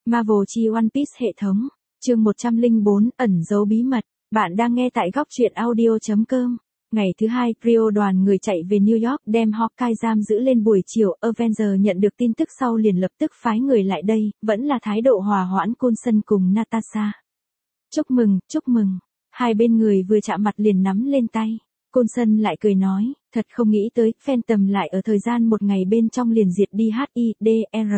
Marvel chi One Piece hệ thống. Chương 104, ẩn giấu bí mật. Bạn đang nghe tại góc truyện audio.com. Ngày thứ hai, Rio đoàn người chạy về New York đem Hawkeye giam giữ lên buổi chiều. Avenger nhận được tin tức sau liền lập tức phái người lại đây, vẫn là thái độ hòa hoãn Coulson cùng Natasha. Chúc mừng, chúc mừng. Hai bên người vừa chạm mặt liền nắm lên tay. Coulson lại cười nói, thật không nghĩ tới, Phantom lại ở thời gian một ngày bên trong liền diệt đi HIDR.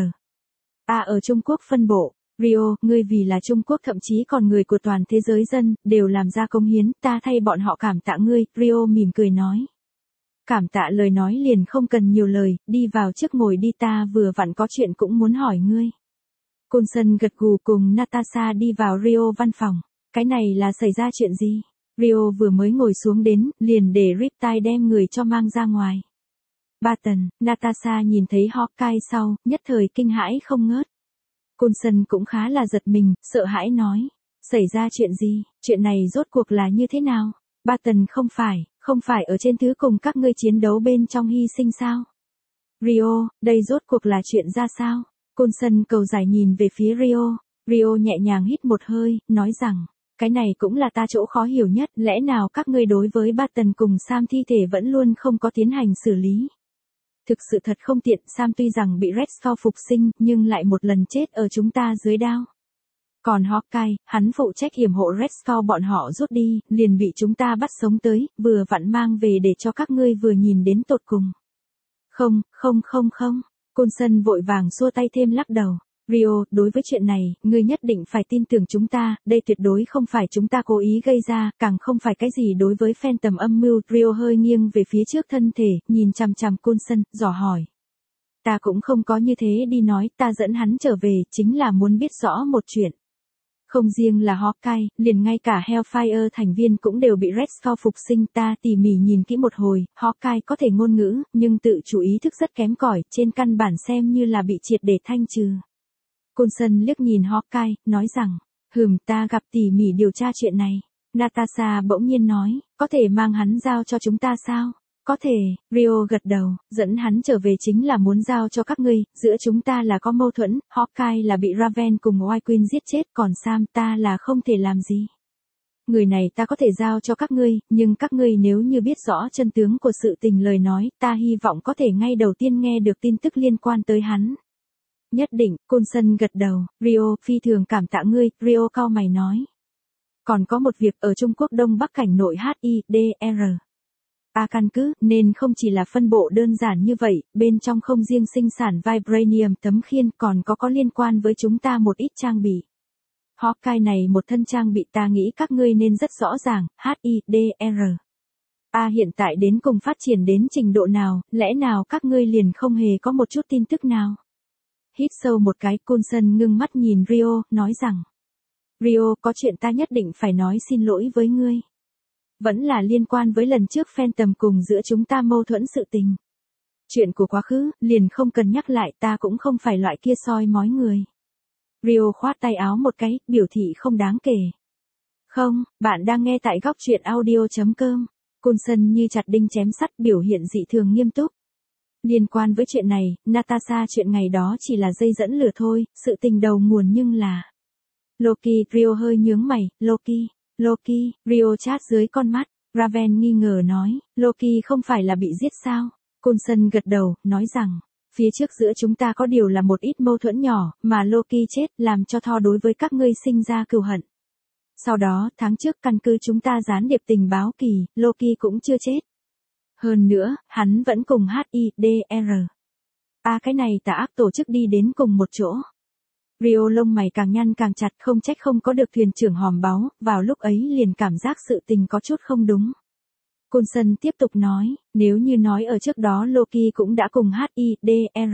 Ở Trung Quốc phân bộ. Rio, ngươi vì là Trung Quốc thậm chí còn người của toàn thế giới dân, đều làm ra công hiến, ta thay bọn họ cảm tạ ngươi, Rio mỉm cười nói. Cảm tạ lời nói liền không cần nhiều lời, đi vào trước ngồi đi, ta vừa vặn có chuyện cũng muốn hỏi ngươi. Coulson gật gù cùng Natasha đi vào Rio văn phòng. Cái này là xảy ra chuyện gì? Rio vừa mới ngồi xuống đến, liền để Riptide đem người cho mang ra ngoài. Barton, Natasha nhìn thấy Hawkeye sau, nhất thời kinh hãi không ngớt. Coulson cũng khá là giật mình, sợ hãi nói. Xảy ra chuyện gì? Chuyện này rốt cuộc là như thế nào? Barton không phải ở trên thứ cùng các ngươi chiến đấu bên trong hy sinh sao? Rio, đây rốt cuộc là chuyện ra sao? Coulson cầu giải nhìn về phía Rio. Rio nhẹ nhàng hít một hơi, nói rằng, cái này cũng là ta chỗ khó hiểu nhất, lẽ nào các ngươi đối với Barton cùng Sam thi thể vẫn luôn không có tiến hành xử lý? Thực sự thật không tiện, Sam tuy rằng bị Red Skull phục sinh, nhưng lại một lần chết ở chúng ta dưới đao. Còn Hawkeye, hắn phụ trách yểm hộ Red Skull bọn họ rút đi, liền bị chúng ta bắt sống tới, vừa vặn mang về để cho các ngươi vừa nhìn đến tột cùng. Không. Coulson vội vàng xua tay thêm lắc đầu. Rio, đối với chuyện này, ngươi nhất định phải tin tưởng chúng ta, đây tuyệt đối không phải chúng ta cố ý gây ra, càng không phải cái gì đối với Phantom âm mưu. Rio hơi nghiêng về phía trước thân thể, nhìn chằm chằm Coulson, dò hỏi. Ta cũng không có như thế đi nói, ta dẫn hắn trở về, chính là muốn biết rõ một chuyện. Không riêng là Hawkeye, liền ngay cả Hellfire thành viên cũng đều bị Red Skull phục sinh. Ta tỉ mỉ nhìn kỹ một hồi, Hawkeye có thể ngôn ngữ, nhưng tự chủ ý thức rất kém cỏi, trên căn bản xem như là bị triệt để thanh trừ. Coulson liếc nhìn Hawkeye, nói rằng, ta gặp tỉ mỉ điều tra chuyện này. Natasha bỗng nhiên nói, có thể mang hắn giao cho chúng ta sao? Có thể, Rio gật đầu, dẫn hắn trở về chính là muốn giao cho các ngươi, giữa chúng ta là có mâu thuẫn, Hawkeye là bị Raven cùng White Queen giết chết, còn Sam ta là không thể làm gì. Người này ta có thể giao cho các ngươi, nhưng các ngươi nếu như biết rõ chân tướng của sự tình lời nói, ta hy vọng có thể ngay đầu tiên nghe được tin tức liên quan tới hắn. Nhất định, Coulson gật đầu, Rio, phi thường cảm tạ ngươi, Rio cau mày nói. Còn có một việc ở Trung Quốc Đông Bắc cảnh nội HIDR. Căn cứ, nên không chỉ là phân bộ đơn giản như vậy, bên trong không riêng sinh sản Vibranium tấm khiên còn có liên quan với chúng ta một ít trang bị. Hawkeye này một thân trang bị ta nghĩ các ngươi nên rất rõ ràng, HIDR. Hiện tại đến cùng phát triển đến trình độ nào, lẽ nào các ngươi liền không hề có một chút tin tức nào? Hít sâu một cái, Coulson ngưng mắt nhìn Rio, nói rằng. Rio, có chuyện ta nhất định phải nói xin lỗi với ngươi. Vẫn là liên quan với lần trước Phantom cùng giữa chúng ta mâu thuẫn sự tình. Chuyện của quá khứ, liền không cần nhắc lại, ta cũng không phải loại kia soi mói người. Rio khoát tay áo một cái, biểu thị không đáng kể. Không, bạn đang nghe tại góc truyện audio.com. Coulson như chặt đinh chém sắt, biểu hiện dị thường nghiêm túc. Liên quan với chuyện này, Natasha, chuyện ngày đó chỉ là dây dẫn lửa thôi, sự tình đầu nguồn nhưng là... Loki, Rio hơi nhướng mày, Loki, Rio chát dưới con mắt, Raven nghi ngờ nói, Loki không phải là bị giết sao? Coulson gật đầu, nói rằng, phía trước giữa chúng ta có điều là một ít mâu thuẫn nhỏ, mà Loki chết, làm cho Thor đối với các ngươi sinh ra cừu hận. Sau đó, tháng trước căn cứ chúng ta gián điệp tình báo kỳ, Loki cũng chưa chết. Hơn nữa, hắn vẫn cùng HIDR. Cái này tà ác tổ chức đi đến cùng một chỗ. Rio lông mày càng nhăn càng chặt, không trách không có được thuyền trưởng hòm báu, vào lúc ấy liền cảm giác sự tình có chút không đúng. Coulson tiếp tục nói, nếu như nói ở trước đó Loki cũng đã cùng HIDR.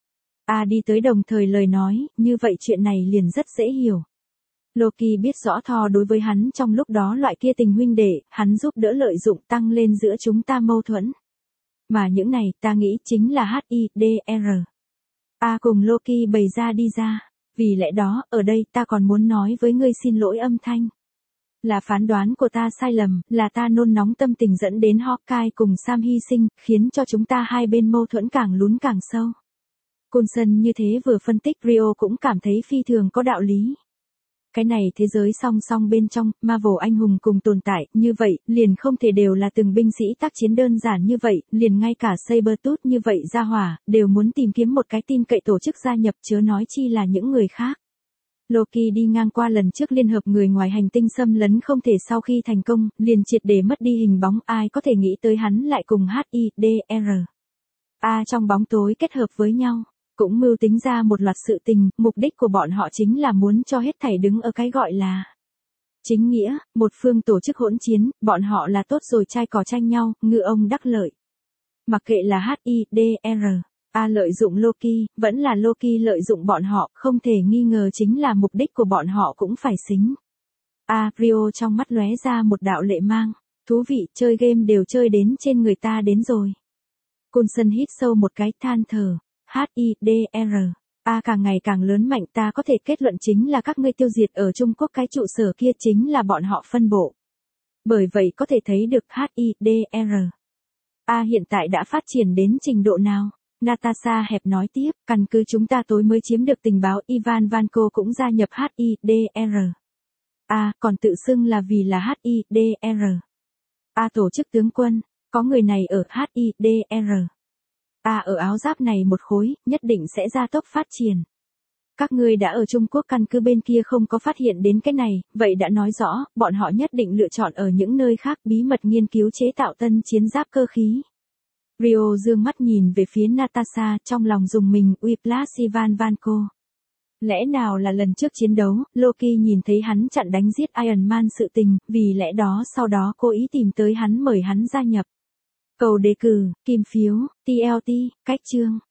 Đi tới đồng thời lời nói, như vậy chuyện này liền rất dễ hiểu. Loki biết rõ Thor đối với hắn trong lúc đó loại kia tình huynh đệ, hắn giúp đỡ lợi dụng tăng lên giữa chúng ta mâu thuẫn. Mà những này ta nghĩ chính là HIDR. Cùng Loki bày ra đi ra. Vì lẽ đó, ở đây ta còn muốn nói với ngươi xin lỗi âm thanh. Là phán đoán của ta sai lầm, là ta nôn nóng tâm tình dẫn đến Hawkeye cùng Sam hy sinh, khiến cho chúng ta hai bên mâu thuẫn càng lún càng sâu. Coulson như thế vừa phân tích Rio cũng cảm thấy phi thường có đạo lý. Cái này thế giới song song bên trong, Marvel anh hùng cùng tồn tại, như vậy, liền không thể đều là từng binh sĩ tác chiến đơn giản như vậy, liền ngay cả Sabretooth như vậy ra hỏa, đều muốn tìm kiếm một cái tin cậy tổ chức gia nhập chớ nói chi là những người khác. Loki đi ngang qua lần trước liên hợp người ngoài hành tinh xâm lấn không thể sau khi thành công, liền triệt để mất đi hình bóng, ai có thể nghĩ tới hắn lại cùng HIDR. Trong bóng tối kết hợp với nhau. Cũng mưu tính ra một loạt sự tình, mục đích của bọn họ chính là muốn cho hết thảy đứng ở cái gọi là chính nghĩa, một phương tổ chức hỗn chiến, bọn họ là tốt rồi trai cò tranh nhau, ngư ông đắc lợi. Mặc kệ là HIDR, lợi dụng Loki, vẫn là Loki lợi dụng bọn họ, không thể nghi ngờ chính là mục đích của bọn họ cũng phải xính. Rio trong mắt lóe ra một đạo lệ mang, thú vị, chơi game đều chơi đến trên người ta đến rồi. Coulson hít sâu một cái than thở. HIDR. Càng ngày càng lớn mạnh ta có thể kết luận chính là các ngươi tiêu diệt ở Trung Quốc cái trụ sở kia chính là bọn họ phân bộ. Bởi vậy có thể thấy được HIDR. Hiện tại đã phát triển đến trình độ nào? Natasha hẹp nói tiếp, căn cứ chúng ta tối mới chiếm được tình báo Ivan Vanko cũng gia nhập HIDR. Còn tự xưng là vì là HIDR. Tổ chức tướng quân, có người này ở HIDR. Ở áo giáp này một khối, nhất định sẽ gia tốc phát triển. Các ngươi đã ở Trung Quốc căn cứ bên kia không có phát hiện đến cái này, vậy đã nói rõ, bọn họ nhất định lựa chọn ở những nơi khác bí mật nghiên cứu chế tạo tân chiến giáp cơ khí. Rio dương mắt nhìn về phía Natasha trong lòng dùng mình Whiplash Ivan Vanko. Lẽ nào là lần trước chiến đấu, Loki nhìn thấy hắn chặn đánh giết Iron Man sự tình, vì lẽ đó sau đó cố ý tìm tới hắn mời hắn gia nhập. Cầu đề cử, kim phiếu, TLT, cách chương.